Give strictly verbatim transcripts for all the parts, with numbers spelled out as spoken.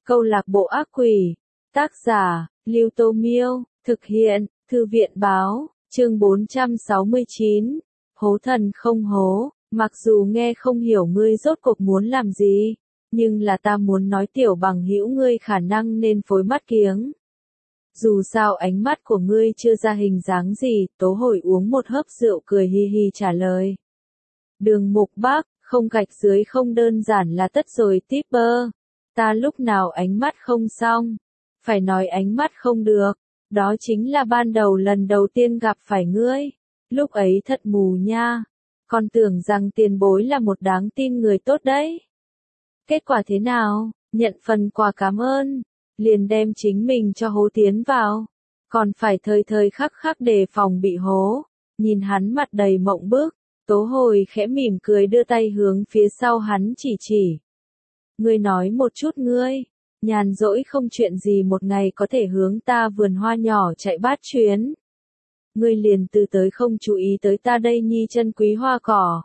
Câu lạc bộ ác quỷ. Tác giả, Lưu Tô Miêu. Thực hiện, Thư viện Báo. Chương bốn trăm sáu mươi chín. Hố thần không hố. Mặc dù nghe không hiểu ngươi rốt cuộc muốn làm gì, nhưng là ta muốn nói tiểu bằng hữu ngươi khả năng nên phối mắt kiếng. Dù sao ánh mắt của ngươi chưa ra hình dáng gì, Tố Hồi uống một hớp rượu cười hi hi trả lời. Đường Mục Bác, không gạch dưới không đơn giản là tất rồi tipper. Ta lúc nào ánh mắt không xong. Phải nói ánh mắt không được. Đó chính là ban đầu lần đầu tiên gặp phải ngươi. Lúc ấy thật mù nha. Còn tưởng rằng tiền bối là một đáng tin người tốt đấy. Kết quả thế nào? Nhận phần quà cảm ơn. Liền đem chính mình cho hố tiến vào. Còn phải thời thời khắc khắc đề phòng bị hố. Nhìn hắn mặt đầy mộng bức. Tố Hồi khẽ mỉm cười đưa tay hướng phía sau hắn chỉ chỉ. Ngươi nói một chút ngươi. Nhàn rỗi không chuyện gì một ngày có thể hướng ta vườn hoa nhỏ chạy bát chuyến. Ngươi liền từ tới không chú ý tới ta đây nhi chân quý hoa cỏ.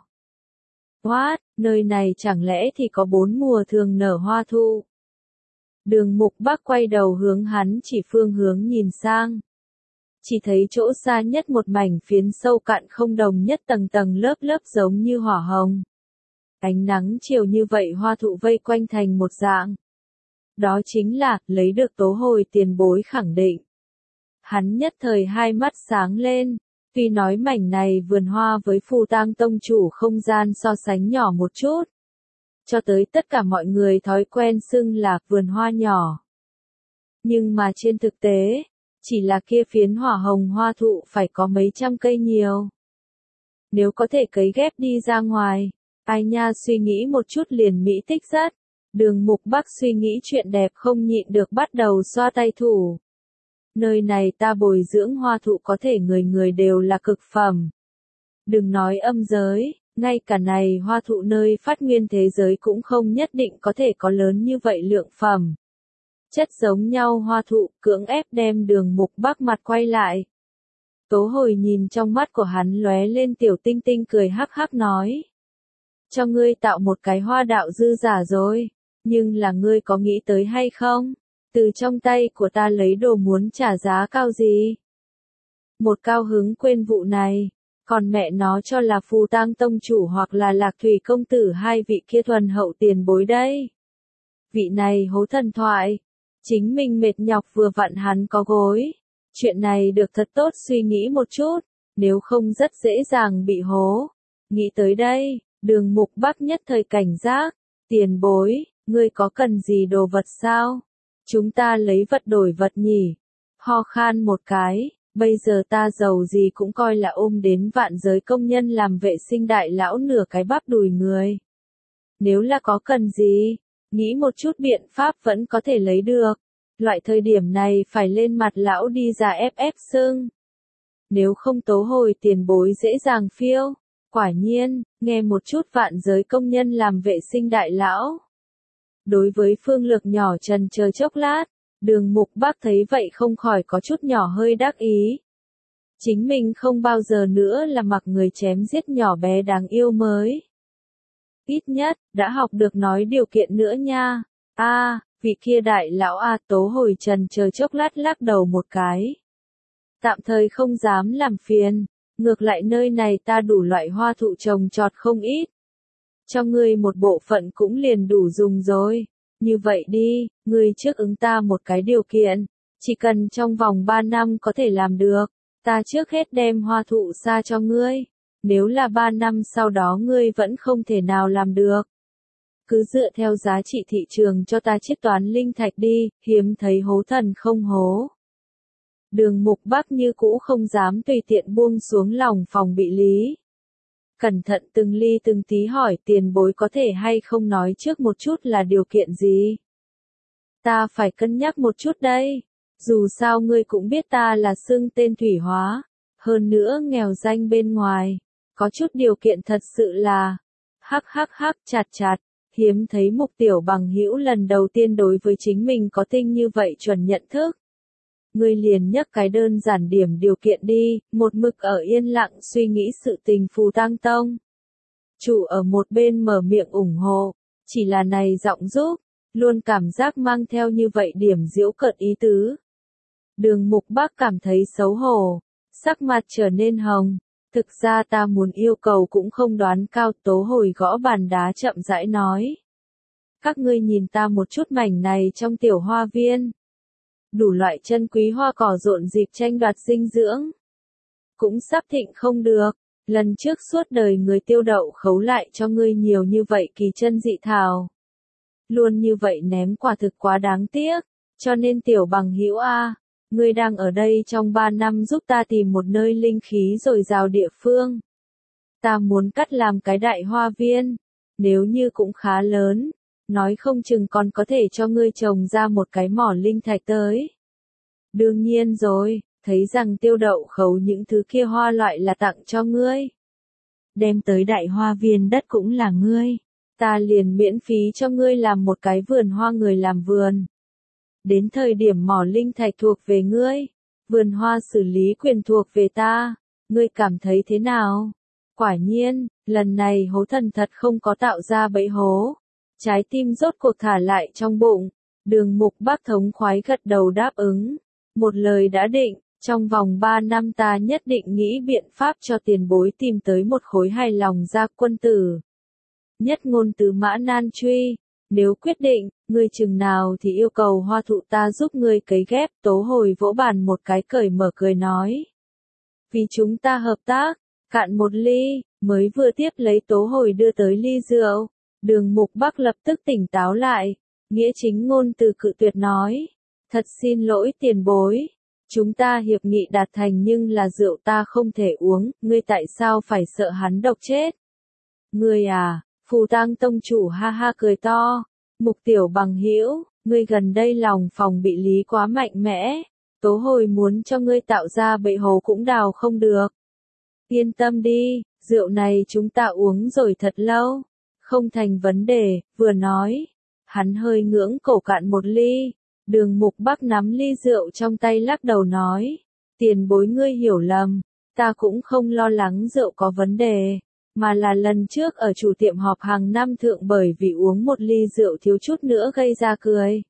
What, nơi này chẳng lẽ thì có bốn mùa thường nở hoa thu? Đường Mục Bác quay đầu hướng hắn chỉ phương hướng nhìn sang. Chỉ thấy chỗ xa nhất một mảnh phiến sâu cạn không đồng nhất tầng tầng lớp lớp giống như hỏa hồng. Ánh nắng chiều như vậy hoa thụ vây quanh thành một dạng. Đó chính là, lấy được Tố Hồi tiền bối khẳng định. Hắn nhất thời hai mắt sáng lên, tuy nói mảnh này vườn hoa với Phù Tang tông chủ không gian so sánh nhỏ một chút. Cho tới tất cả mọi người thói quen xưng là vườn hoa nhỏ. Nhưng mà trên thực tế, chỉ là kia phiến hỏa hồng hoa thụ phải có mấy trăm cây nhiều. Nếu có thể cấy ghép đi ra ngoài, ai nha suy nghĩ một chút liền mỹ tích rất. Đường Mục Bác suy nghĩ chuyện đẹp không nhịn được bắt đầu xoa tay thủ. Nơi này ta bồi dưỡng hoa thụ có thể người người đều là cực phẩm. Đừng nói âm giới, ngay cả này hoa thụ nơi phát nguyên thế giới cũng không nhất định có thể có lớn như vậy lượng phẩm. Chất giống nhau hoa thụ cưỡng ép đem Đường Mục Bác mặt quay lại. Tố Hồi nhìn trong mắt của hắn lóe lên tiểu tinh tinh cười hắc hắc nói. Cho ngươi tạo một cái hoa đạo dư giả rồi, nhưng là ngươi có nghĩ tới hay không? Từ trong tay của ta lấy đồ muốn trả giá cao gì? Một cao hứng quên vụ này, còn mẹ nó cho là Phù Tang tông chủ hoặc là Lạc Thủy công tử hai vị kia thuần hậu tiền bối đây. Vị này hố thần thoại, chính mình mệt nhọc vừa vặn hắn có gối. Chuyện này được thật tốt suy nghĩ một chút, nếu không rất dễ dàng bị hố. Nghĩ tới đây, Đường Mục Bác nhất thời cảnh giác, tiền bối, ngươi có cần gì đồ vật sao? Chúng ta lấy vật đổi vật nhỉ? Ho khan một cái, bây giờ ta giàu gì cũng coi là ôm đến vạn giới công nhân làm vệ sinh đại lão nửa cái bắp đùi người. Nếu là có cần gì, nghĩ một chút biện pháp vẫn có thể lấy được. Loại thời điểm này phải lên mặt lão đi ra ép ép sưng. Nếu không Tố Hồi tiền bối dễ dàng phiêu. Quả nhiên, nghe một chút vạn giới công nhân làm vệ sinh đại lão. Đối với Phương Lược nhỏ trần chờ chốc lát, Đường Mục Bác thấy vậy không khỏi có chút nhỏ hơi đắc ý. Chính mình không bao giờ nữa là mặc người chém giết nhỏ bé đáng yêu mới. Ít nhất, đã học được nói điều kiện nữa nha. A, à, vị kia đại lão A. Tố Hồi trần chờ chốc lát lắc đầu một cái. Tạm thời không dám làm phiền, ngược lại nơi này ta đủ loại hoa thụ trồng trọt không ít. Cho ngươi một bộ phận cũng liền đủ dùng rồi. Như vậy đi, ngươi trước ứng ta một cái điều kiện, chỉ cần trong vòng ba năm có thể làm được, ta trước hết đem hoa thụ xa cho ngươi. Nếu là ba năm sau đó ngươi vẫn không thể nào làm được, cứ dựa theo giá trị thị trường cho ta chiết toán linh thạch đi, hiếm thấy hố thần không hố. Đường Mục Bác như cũ không dám tùy tiện buông xuống lòng phòng bị lý. Cẩn thận từng ly từng tí hỏi tiền bối có thể hay không nói trước một chút là điều kiện gì. Ta phải cân nhắc một chút đây. Dù sao ngươi cũng biết ta là xưng tên thủy hóa. Hơn nữa nghèo danh bên ngoài. Có chút điều kiện thật sự là. Hắc hắc hắc chặt chặt. Hiếm thấy Mục tiểu bằng hữu lần đầu tiên đối với chính mình có tinh như vậy chuẩn nhận thức. Ngươi liền nhắc cái đơn giản điểm điều kiện đi, một mực ở yên lặng suy nghĩ sự tình Phù Tang tông. Chủ ở một bên mở miệng ủng hộ, chỉ là này giọng giúp, luôn cảm giác mang theo như vậy điểm giễu cợt ý tứ. Đường Mục Bác cảm thấy xấu hổ, sắc mặt trở nên hồng. Thực ra ta muốn yêu cầu cũng không đoán cao. Tố Hồi gõ bàn đá chậm rãi nói. Các ngươi nhìn ta một chút, mảnh này trong tiểu hoa viên. Đủ loại chân quý hoa cỏ rộn rịp tranh đoạt dinh dưỡng. Cũng sắp thịnh không được. Lần trước suốt đời người Tiêu Đậu khấu lại cho ngươi nhiều như vậy kỳ chân dị thảo. Luôn như vậy ném quả thực quá đáng tiếc. Cho nên tiểu bằng hữu a, ngươi đang ở đây trong ba năm giúp ta tìm một nơi linh khí dồi dào địa phương. Ta muốn cắt làm cái đại hoa viên. Nếu như cũng khá lớn. Nói không chừng còn có thể cho ngươi trồng ra một cái mỏ linh thạch tới. Đương nhiên rồi, thấy rằng Tiêu Đậu khấu những thứ kia hoa loại là tặng cho ngươi. Đem tới đại hoa viên đất cũng là ngươi. Ta liền miễn phí cho ngươi làm một cái vườn hoa người làm vườn. Đến thời điểm mỏ linh thạch thuộc về ngươi. Vườn hoa xử lý quyền thuộc về ta. Ngươi cảm thấy thế nào? Quả nhiên, lần này hố thần thật không có tạo ra bẫy hố. Trái tim rốt cuộc thả lại trong bụng. Đường Mục Bác thống khoái gật đầu đáp ứng. Một lời đã định, trong vòng ba năm ta nhất định nghĩ biện pháp cho tiền bối tìm tới một khối hài lòng gia quân tử. Nhất ngôn tứ mã nan truy. Nếu quyết định, ngươi chừng nào thì yêu cầu hoa thụ ta giúp ngươi cấy ghép. Tố Hồi vỗ bàn một cái cởi mở cười nói. Vì chúng ta hợp tác, cạn một ly, mới vừa tiếp lấy Tố Hồi đưa tới ly rượu. Đường Mục Bác lập tức tỉnh táo lại, nghĩa chính ngôn từ cự tuyệt nói. Thật xin lỗi tiền bối, chúng ta hiệp nghị đạt thành nhưng là rượu ta không thể uống, ngươi tại sao phải sợ hắn độc chết? Ngươi à, Phù Tang tông chủ ha ha cười to. Mục tiểu bằng hữu, ngươi gần đây lòng phòng bị lý quá mạnh mẽ. Tố Hồi muốn cho ngươi tạo ra bẫy hố cũng đào không được. Yên tâm đi, rượu này chúng ta uống rồi thật lâu. Không thành vấn đề, vừa nói. Hắn hơi ngưỡng cổ cạn một ly. Đường Mục Bác nắm ly rượu trong tay lắc đầu nói. Tiền bối ngươi hiểu lầm. Ta cũng không lo lắng rượu có vấn đề. Mà là lần trước ở chủ tiệm họp hàng năm thượng bởi vì uống một ly rượu thiếu chút nữa gây ra cười.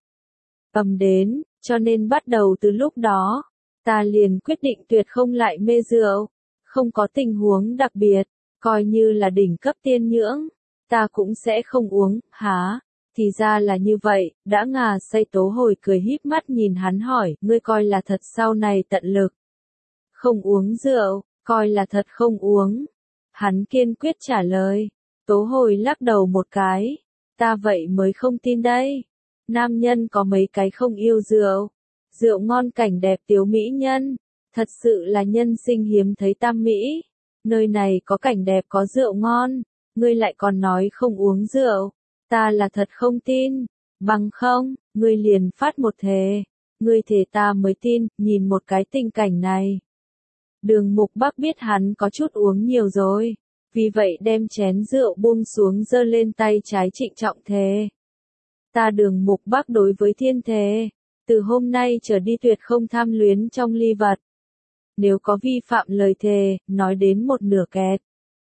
Ầm đến, cho nên bắt đầu từ lúc đó. Ta liền quyết định tuyệt không lại mê rượu. Không có tình huống đặc biệt. Coi như là đỉnh cấp tiên nhưỡng. Ta cũng sẽ không uống, hả? Thì ra là như vậy, đã ngà say. Tố Hồi cười híp mắt nhìn hắn hỏi, ngươi coi là thật sau này tận lực. Không uống rượu, coi là thật không uống. Hắn kiên quyết trả lời. Tố Hồi lắc đầu một cái. Ta vậy mới không tin đây. Nam nhân có mấy cái không yêu rượu. Rượu ngon cảnh đẹp tiếu mỹ nhân. Thật sự là nhân sinh hiếm thấy tam mỹ. Nơi này có cảnh đẹp có rượu ngon. Ngươi lại còn nói không uống rượu. Ta là thật không tin. Bằng không, ngươi liền phát một thề. Ngươi thề ta mới tin, nhìn một cái tình cảnh này. Đường Mục Bác biết hắn có chút uống nhiều rồi. Vì vậy đem chén rượu buông xuống giơ lên tay trái trịnh trọng thề. Ta Đường Mục Bác đối với thiên thề. Từ hôm nay trở đi tuyệt không tham luyến trong ly vật. Nếu có vi phạm lời thề, nói đến một nửa kẹt.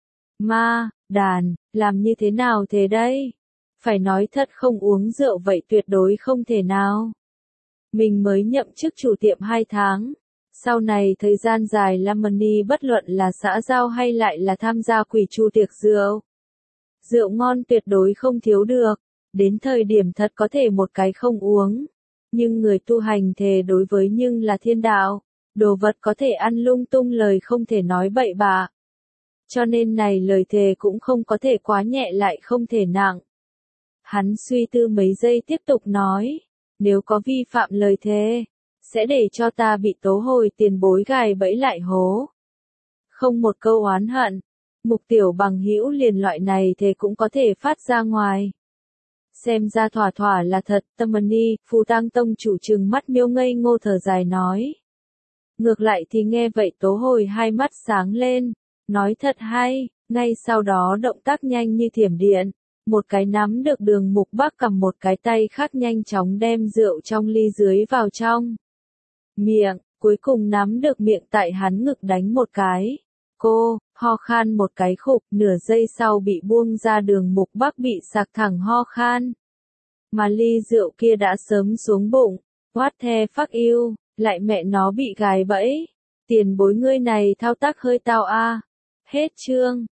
Ma, đàn, làm như thế nào thế đây? Phải nói thật không uống rượu vậy tuyệt đối không thể nào. Mình mới nhậm chức chủ tiệm hai tháng. Sau này thời gian dài Lamani bất luận là xã giao hay lại là tham gia quỷ chu tiệc rượu. Rượu ngon tuyệt đối không thiếu được. Đến thời điểm thật có thể một cái không uống. Nhưng người tu hành thề đối với nhưng là thiên đạo. Đồ vật có thể ăn lung tung lời không thể nói bậy bạ. Cho nên này lời thề cũng không có thể quá nhẹ lại không thể nặng. Hắn suy tư mấy giây tiếp tục nói. Nếu có vi phạm lời thề, sẽ để cho ta bị Tố Hồi tiền bối gài bẫy lại hố. Không một câu oán hận. Mục tiểu bằng hữu liền loại này thề cũng có thể phát ra ngoài. Xem ra thỏa thỏa là thật. Tamani, Phù Tang tông chủ trừng mắt miêu ngây ngô thở dài nói. Ngược lại thì nghe vậy Tố Hồi hai mắt sáng lên. Nói thật hay, ngay sau đó động tác nhanh như thiểm điện. Một cái nắm được Đường Mục Bác cầm một cái tay khác nhanh chóng đem rượu trong ly dưới vào trong miệng, cuối cùng nắm được miệng tại hắn ngực đánh một cái. Cô, ho khan một cái khục, nửa giây sau bị buông ra. Đường Mục Bác bị sặc thẳng ho khan. mà ly rượu kia đã sớm xuống bụng. What the fuck you, lại mẹ nó bị gài bẫy. Tiền bối ngươi này thao tác hơi tao a. Hết chương.